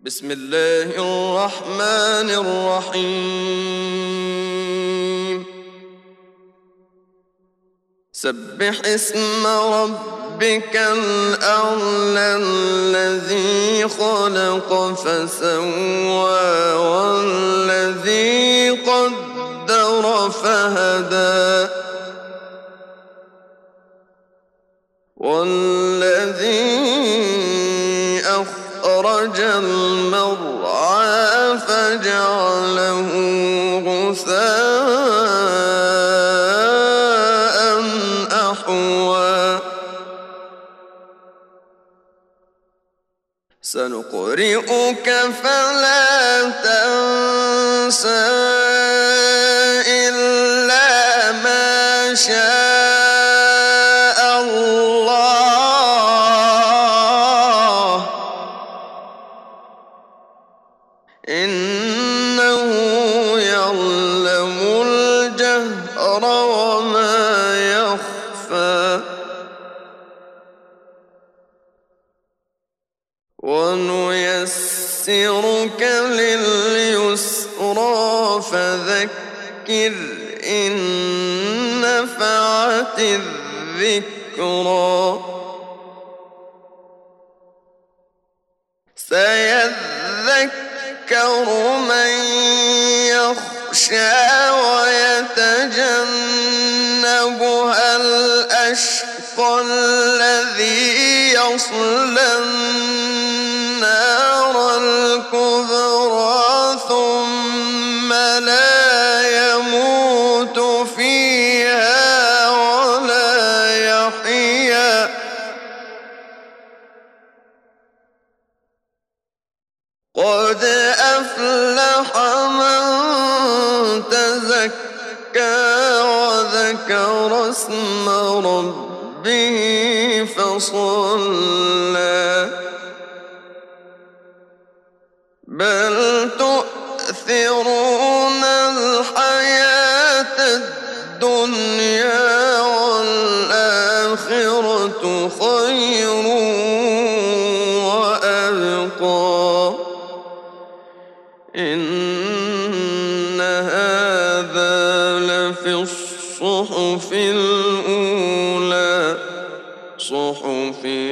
بسم الله الرحمن الرحيم. سبح اسم ربك الأعلى الذي خلق فسوى والذي قدر فهدى والذي أخرج المرعى فجعله غثاء أحوى سنقرئك فلا تنسى إلا ما شاء الله إنه يعلم الجهر وما يخفى ونيسرك لليسرى فذكر إن نفعت الذكرى سيذكر من يخشى ويتجنبها الأشقى الذي يصلى النار الكبرى ثم لا يموت فيها ولا يحيا قد أفلح من تزكى وذكر اسم ربه فصلى بل تؤثرون الحياة الدنيا والآخرة خير وأبقى إن هذا لفي الصحف الأولى صحف